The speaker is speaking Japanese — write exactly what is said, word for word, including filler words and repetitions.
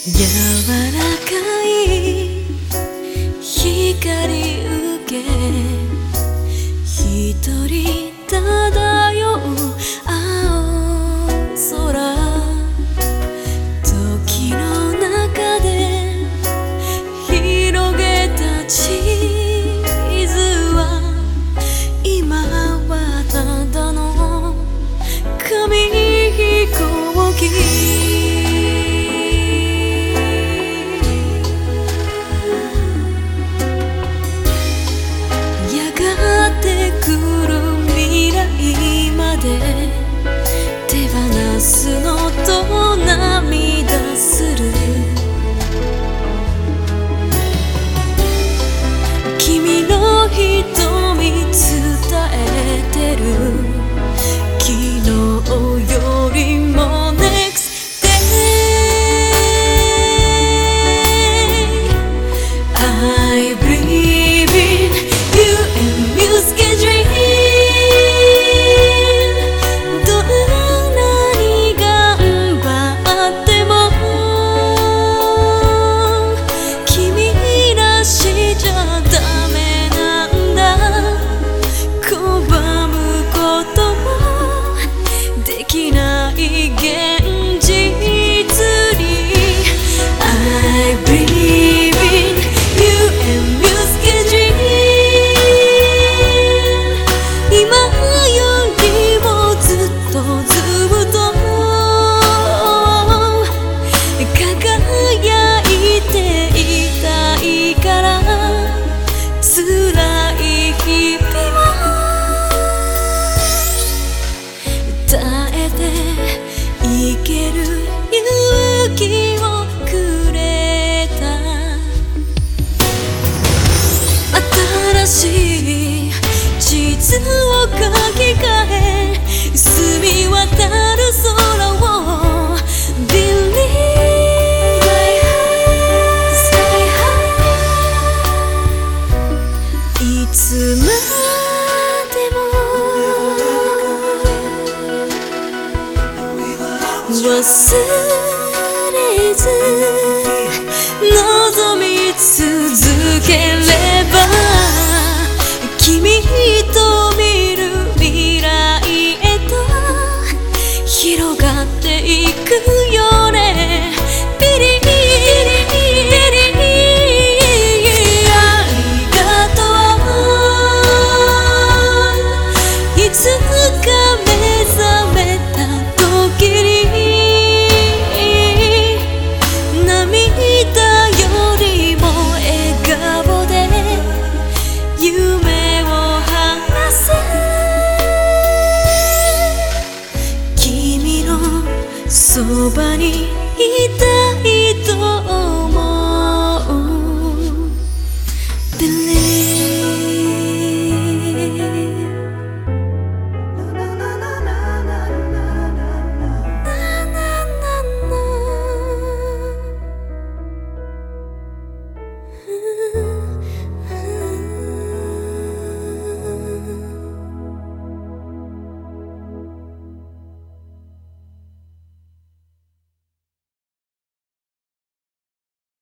柔らかい光受け一人漂う青空時の中で広げた地図は今はただの紙飛行機手放すのと涙する君の瞳伝えてる昨日よりも Next day I believe in you and music and dream生ける勇気をくれた新しい地図を書き換え澄み渡る空を Believeいつまでも忘れず望み続ければ君と見る未来へと広がっていくよねピリピリピリありがとういつか目覚めた時にそばにいた